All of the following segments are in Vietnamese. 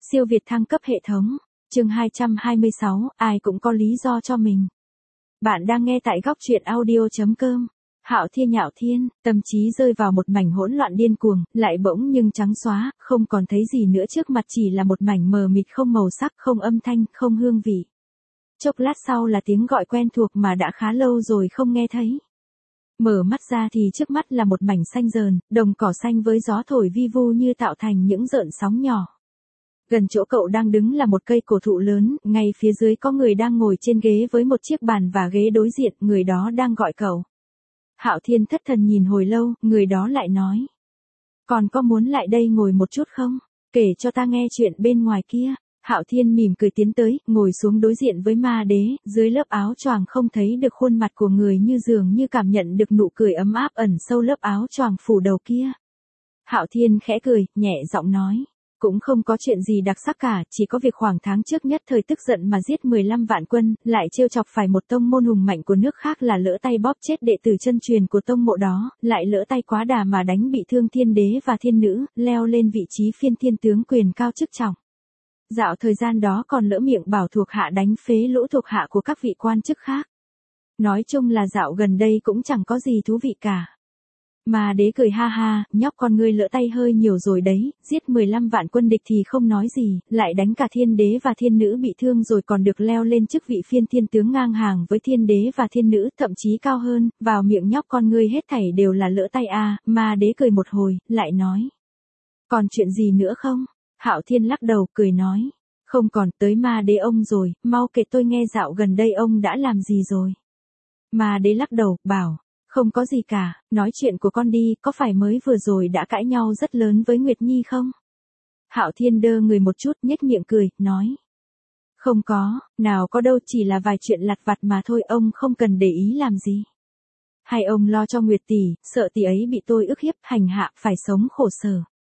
Siêu việt thăng cấp hệ thống. Chương 226, ai cũng có lý do cho mình. Bạn đang nghe tại góc truyện audio.com. Hạo Thiên nhạo thiên, tâm trí rơi vào một mảnh hỗn loạn điên cuồng, lại bỗng nhưng trắng xóa, không còn thấy gì nữa trước mặt, chỉ là một mảnh mờ mịt, không màu sắc, không âm thanh, không hương vị. Chốc lát sau là tiếng gọi quen thuộc mà đã khá lâu rồi không nghe thấy. Mở mắt ra thì trước mắt là một mảnh xanh rờn, đồng cỏ xanh với gió thổi vi vu như tạo thành những gợn sóng nhỏ. Gần chỗ cậu đang đứng là một cây cổ thụ lớn, ngay phía dưới có người đang ngồi trên ghế với một chiếc bàn và ghế đối diện, người đó đang gọi cậu. Hạo Thiên thất thần nhìn hồi lâu, người đó lại nói. Còn có muốn lại đây ngồi một chút không? Kể cho ta nghe chuyện bên ngoài kia. Hạo Thiên mỉm cười tiến tới, ngồi xuống đối diện với ma đế, dưới lớp áo choàng không thấy được khuôn mặt của người, như dường như cảm nhận được nụ cười ấm áp ẩn sâu lớp áo choàng phủ đầu kia. Hạo Thiên khẽ cười, nhẹ giọng nói. Cũng không có chuyện gì đặc sắc cả, chỉ có việc khoảng tháng trước nhất thời tức giận mà giết 15 vạn quân, lại trêu chọc phải một tông môn hùng mạnh của nước khác, là lỡ tay bóp chết đệ tử chân truyền của tông mộ đó, lại lỡ tay quá đà mà đánh bị thương thiên đế và thiên nữ, leo lên vị trí phiên thiên tướng, quyền cao chức trọng. Dạo thời gian đó còn lỡ miệng bảo thuộc hạ đánh phế lũ thuộc hạ của các vị quan chức khác. Nói chung là dạo gần đây cũng chẳng có gì thú vị cả. Mà đế cười ha ha, nhóc con ngươi lỡ tay hơi nhiều rồi đấy, giết 15 vạn quân địch thì không nói gì, lại đánh cả thiên đế và thiên nữ bị thương rồi còn được leo lên chức vị phiên thiên tướng ngang hàng với thiên đế và thiên nữ, thậm chí cao hơn, vào miệng nhóc con ngươi hết thảy đều là lỡ tay à. Mà đế cười một hồi, lại nói. Còn chuyện gì nữa không? Hạo Thiên lắc đầu, cười nói. Không còn, tới ma đế ông rồi, mau kể tôi nghe dạo gần đây ông đã làm gì rồi. Mà đế lắc đầu, bảo. Không có gì cả, nói chuyện của con đi, có phải mới vừa rồi đã cãi nhau rất lớn với Nguyệt Nhi không? Hạo Thiên đơ người một chút, nhếch miệng cười, nói. Không có, nào có đâu, chỉ là vài chuyện lặt vặt mà thôi, ông không cần để ý làm gì. Hay ông lo cho Nguyệt tỷ, sợ tỷ ấy bị tôi ức hiếp, hành hạ, phải sống khổ sở.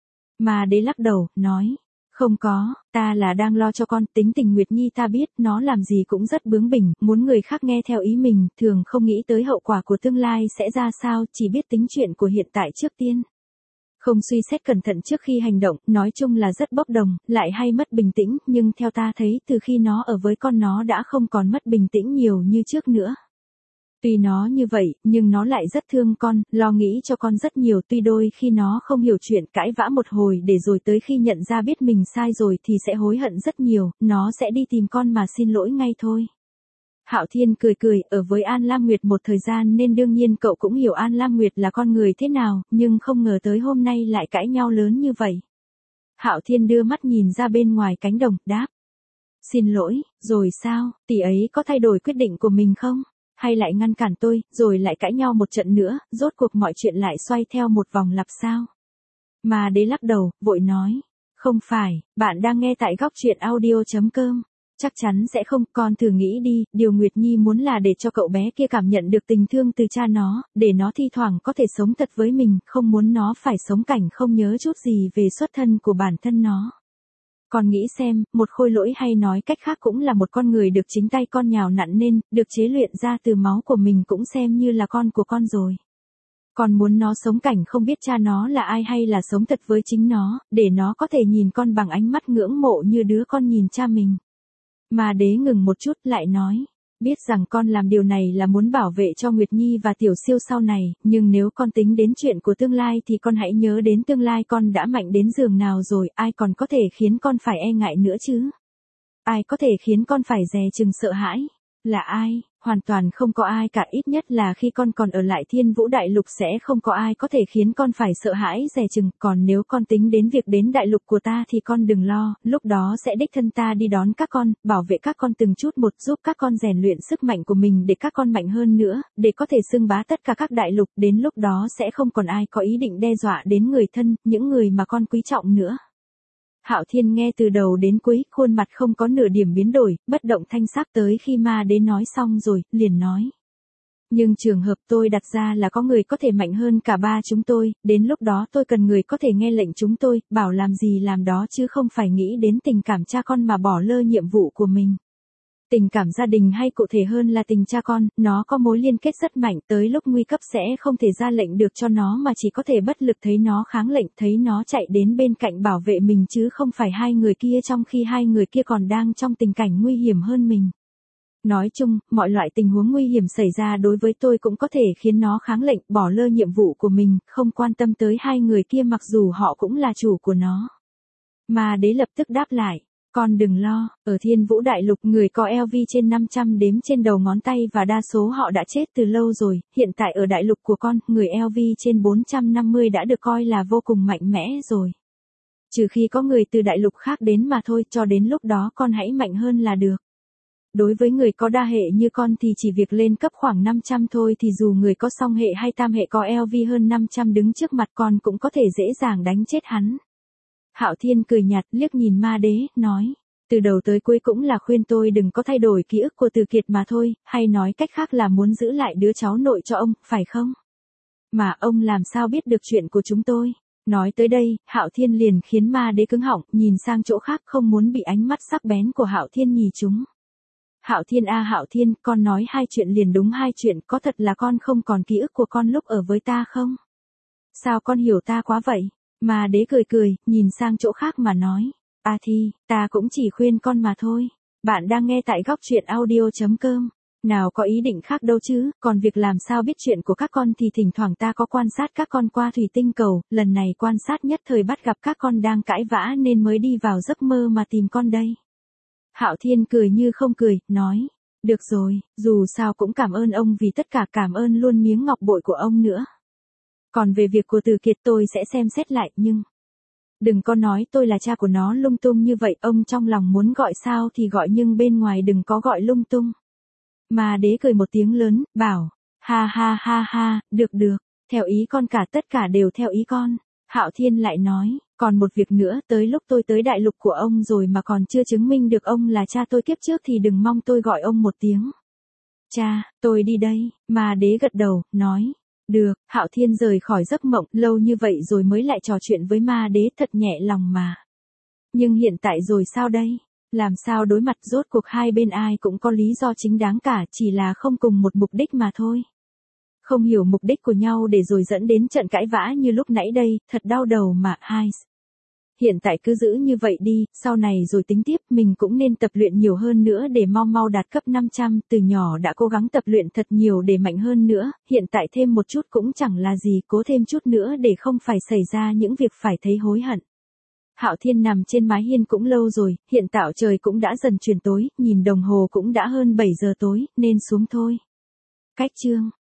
Mà đế lắc đầu, nói. Không có, ta là đang lo cho con, tính tình Nguyệt Nhi ta biết, nó làm gì cũng rất bướng bỉnh, muốn người khác nghe theo ý mình, thường không nghĩ tới hậu quả của tương lai sẽ ra sao, chỉ biết tính chuyện của hiện tại trước tiên. Không suy xét cẩn thận trước khi hành động, nói chung là rất bốc đồng, lại hay mất bình tĩnh, nhưng theo ta thấy, từ khi nó ở với con nó đã không còn mất bình tĩnh nhiều như trước nữa. Tuy nó như vậy, nhưng nó lại rất thương con, lo nghĩ cho con rất nhiều, tuy đôi khi nó không hiểu chuyện, cãi vã một hồi để rồi tới khi nhận ra biết mình sai rồi thì sẽ hối hận rất nhiều, nó sẽ đi tìm con mà xin lỗi ngay thôi. Hạo Thiên cười cười, ở với An Lam Nguyệt một thời gian nên đương nhiên cậu cũng hiểu An Lam Nguyệt là con người thế nào, nhưng không ngờ tới hôm nay lại cãi nhau lớn như vậy. Hạo Thiên đưa mắt nhìn ra bên ngoài cánh đồng, đáp. Xin lỗi, rồi sao, tỷ ấy có thay đổi quyết định của mình không? Hay lại ngăn cản tôi, rồi lại cãi nhau một trận nữa, rốt cuộc mọi chuyện lại xoay theo một vòng lặp sao? Mà đế lắc đầu, vội nói. Không phải, bạn đang nghe tại góc truyện audio.com. Chắc chắn sẽ không, con thử nghĩ đi, điều Nguyệt Nhi muốn là để cho cậu bé kia cảm nhận được tình thương từ cha nó, để nó thi thoảng có thể sống thật với mình, không muốn nó phải sống cảnh không nhớ chút gì về xuất thân của bản thân nó. Con nghĩ xem, một khôi lỗi hay nói cách khác cũng là một con người được chính tay con nhào nặn nên, được chế luyện ra từ máu của mình cũng xem như là con của con rồi. Con muốn nó sống cảnh không biết cha nó là ai hay là sống thật với chính nó, để nó có thể nhìn con bằng ánh mắt ngưỡng mộ như đứa con nhìn cha mình. Mà đế ngừng một chút lại nói. Biết rằng con làm điều này là muốn bảo vệ cho Nguyệt Nhi và Tiểu Siêu sau này, nhưng nếu con tính đến chuyện của tương lai thì con hãy nhớ đến tương lai con đã mạnh đến giường nào rồi, ai còn có thể khiến con phải e ngại nữa chứ? Ai có thể khiến con phải dè chừng sợ hãi? Là ai? Hoàn toàn không có ai cả, ít nhất là khi con còn ở lại Thiên Vũ Đại Lục sẽ không có ai có thể khiến con phải sợ hãi dè chừng, còn nếu con tính đến việc đến đại lục của ta thì con đừng lo, lúc đó sẽ đích thân ta đi đón các con, bảo vệ các con từng chút một, giúp các con rèn luyện sức mạnh của mình để các con mạnh hơn nữa, để có thể xưng bá tất cả các đại lục, đến lúc đó sẽ không còn ai có ý định đe dọa đến người thân, những người mà con quý trọng nữa. Hạo Thiên nghe từ đầu đến cuối, khuôn mặt không có nửa điểm biến đổi, bất động thanh sắc, tới khi ma đế nói xong rồi, liền nói. Nhưng trường hợp tôi đặt ra là có người có thể mạnh hơn cả ba chúng tôi, đến lúc đó tôi cần người có thể nghe lệnh chúng tôi, bảo làm gì làm đó chứ không phải nghĩ đến tình cảm cha con mà bỏ lơ nhiệm vụ của mình. Tình cảm gia đình hay cụ thể hơn là tình cha con, nó có mối liên kết rất mạnh, tới lúc nguy cấp sẽ không thể ra lệnh được cho nó mà chỉ có thể bất lực thấy nó kháng lệnh, thấy nó chạy đến bên cạnh bảo vệ mình chứ không phải hai người kia, trong khi hai người kia còn đang trong tình cảnh nguy hiểm hơn mình. Nói chung, mọi loại tình huống nguy hiểm xảy ra đối với tôi cũng có thể khiến nó kháng lệnh, bỏ lơ nhiệm vụ của mình, không quan tâm tới hai người kia mặc dù họ cũng là chủ của nó. Ma đế lập tức đáp lại, con đừng lo, ở Thiên Vũ Đại Lục người có LV trên 500 đếm trên đầu ngón tay và đa số họ đã chết từ lâu rồi, hiện tại ở đại lục của con, người LV trên 450 đã được coi là vô cùng mạnh mẽ rồi. Trừ khi có người từ đại lục khác đến mà thôi, cho đến lúc đó con hãy mạnh hơn là được. Đối với người có đa hệ như con thì chỉ việc lên cấp khoảng 500 thôi, thì dù người có song hệ hay tam hệ có LV hơn 500 đứng trước mặt con cũng có thể dễ dàng đánh chết hắn. Hạo Thiên cười nhạt liếc nhìn Ma Đế, nói, từ đầu tới cuối cũng là khuyên tôi đừng có thay đổi ký ức của Từ Kiệt mà thôi, hay nói cách khác là muốn giữ lại đứa cháu nội cho ông, phải không? Mà ông làm sao biết được chuyện của chúng tôi? Nói tới đây, Hạo Thiên liền khiến Ma Đế cứng họng, nhìn sang chỗ khác không muốn bị ánh mắt sắc bén của Hạo Thiên nhì trúng. Hạo Thiên a Hạo Thiên, con nói hai chuyện liền đúng hai chuyện, có thật là con không còn ký ức của con lúc ở với ta không? Sao con hiểu ta quá vậy? Ma Đế cười cười, nhìn sang chỗ khác mà nói, Thi, ta cũng chỉ khuyên con mà thôi. Bạn đang nghe tại góc truyện audio.com. Nào có ý định khác đâu chứ, còn việc làm sao biết chuyện của các con thì thỉnh thoảng ta có quan sát các con qua thủy tinh cầu, lần này quan sát nhất thời bắt gặp các con đang cãi vã nên mới đi vào giấc mơ mà tìm con đây. Hạo Thiên cười như không cười, nói, được rồi, dù sao cũng cảm ơn ông vì tất cả, cảm ơn luôn miếng ngọc bội của ông nữa. Còn về việc của Từ Kiệt tôi sẽ xem xét lại, nhưng đừng có nói tôi là cha của nó lung tung như vậy, ông trong lòng muốn gọi sao thì gọi nhưng bên ngoài đừng có gọi lung tung. Ma Đế cười một tiếng lớn, bảo, ha ha ha ha, được được, theo ý con cả, tất cả đều theo ý con. Hạo Thiên lại nói, còn một việc nữa, tới lúc tôi tới đại lục của ông rồi mà còn chưa chứng minh được ông là cha tôi kiếp trước thì đừng mong tôi gọi ông một tiếng cha. Tôi đi đây. Ma Đế gật đầu, nói, được. Hạo Thiên rời khỏi giấc mộng, lâu như vậy rồi mới lại trò chuyện với Ma Đế, thật nhẹ lòng mà. Nhưng hiện tại rồi sao đây? Làm sao đối mặt, rốt cuộc hai bên ai cũng có lý do chính đáng cả, chỉ là không cùng một mục đích mà thôi. Không hiểu mục đích của nhau để rồi dẫn đến trận cãi vã như lúc nãy đây, thật đau đầu mà. Hiện tại cứ giữ như vậy đi, sau này rồi tính tiếp, mình cũng nên tập luyện nhiều hơn nữa để mau mau đạt cấp 500, từ nhỏ đã cố gắng tập luyện thật nhiều để mạnh hơn nữa, hiện tại thêm một chút cũng chẳng là gì, cố thêm chút nữa để không phải xảy ra những việc phải thấy hối hận. Hạo Thiên nằm trên mái hiên cũng lâu rồi, hiện tại trời cũng đã dần chuyển tối, nhìn đồng hồ cũng đã hơn 7 giờ tối, nên xuống thôi. Cách chương